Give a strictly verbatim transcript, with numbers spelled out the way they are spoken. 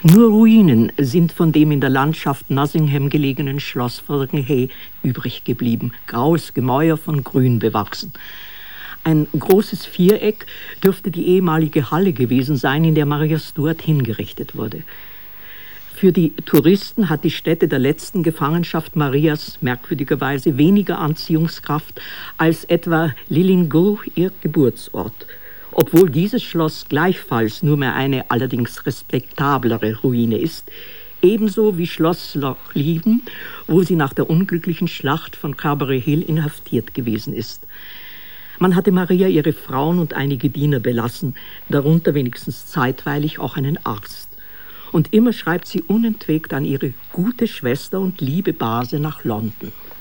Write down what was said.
Nur Ruinen sind von dem in der Landschaft Nottingham gelegenen Schloss Firkenhay übrig geblieben. Graues Gemäuer von Grün bewachsen. Ein großes Viereck dürfte die ehemalige Halle gewesen sein, in der Maria Stuart hingerichtet wurde. Für die Touristen hat die Stätte der letzten Gefangenschaft Marias merkwürdigerweise weniger Anziehungskraft als etwa Lilingö, ihr Geburtsort. Obwohl dieses Schloss gleichfalls nur mehr eine allerdings respektablere Ruine ist, ebenso wie Schloss Loch Leven, wo sie nach der unglücklichen Schlacht von Carberry Hill inhaftiert gewesen ist. Man hatte Maria ihre Frauen und einige Diener belassen, darunter wenigstens zeitweilig auch einen Arzt. Und immer schreibt sie unentwegt an ihre gute Schwester und liebe Base nach London.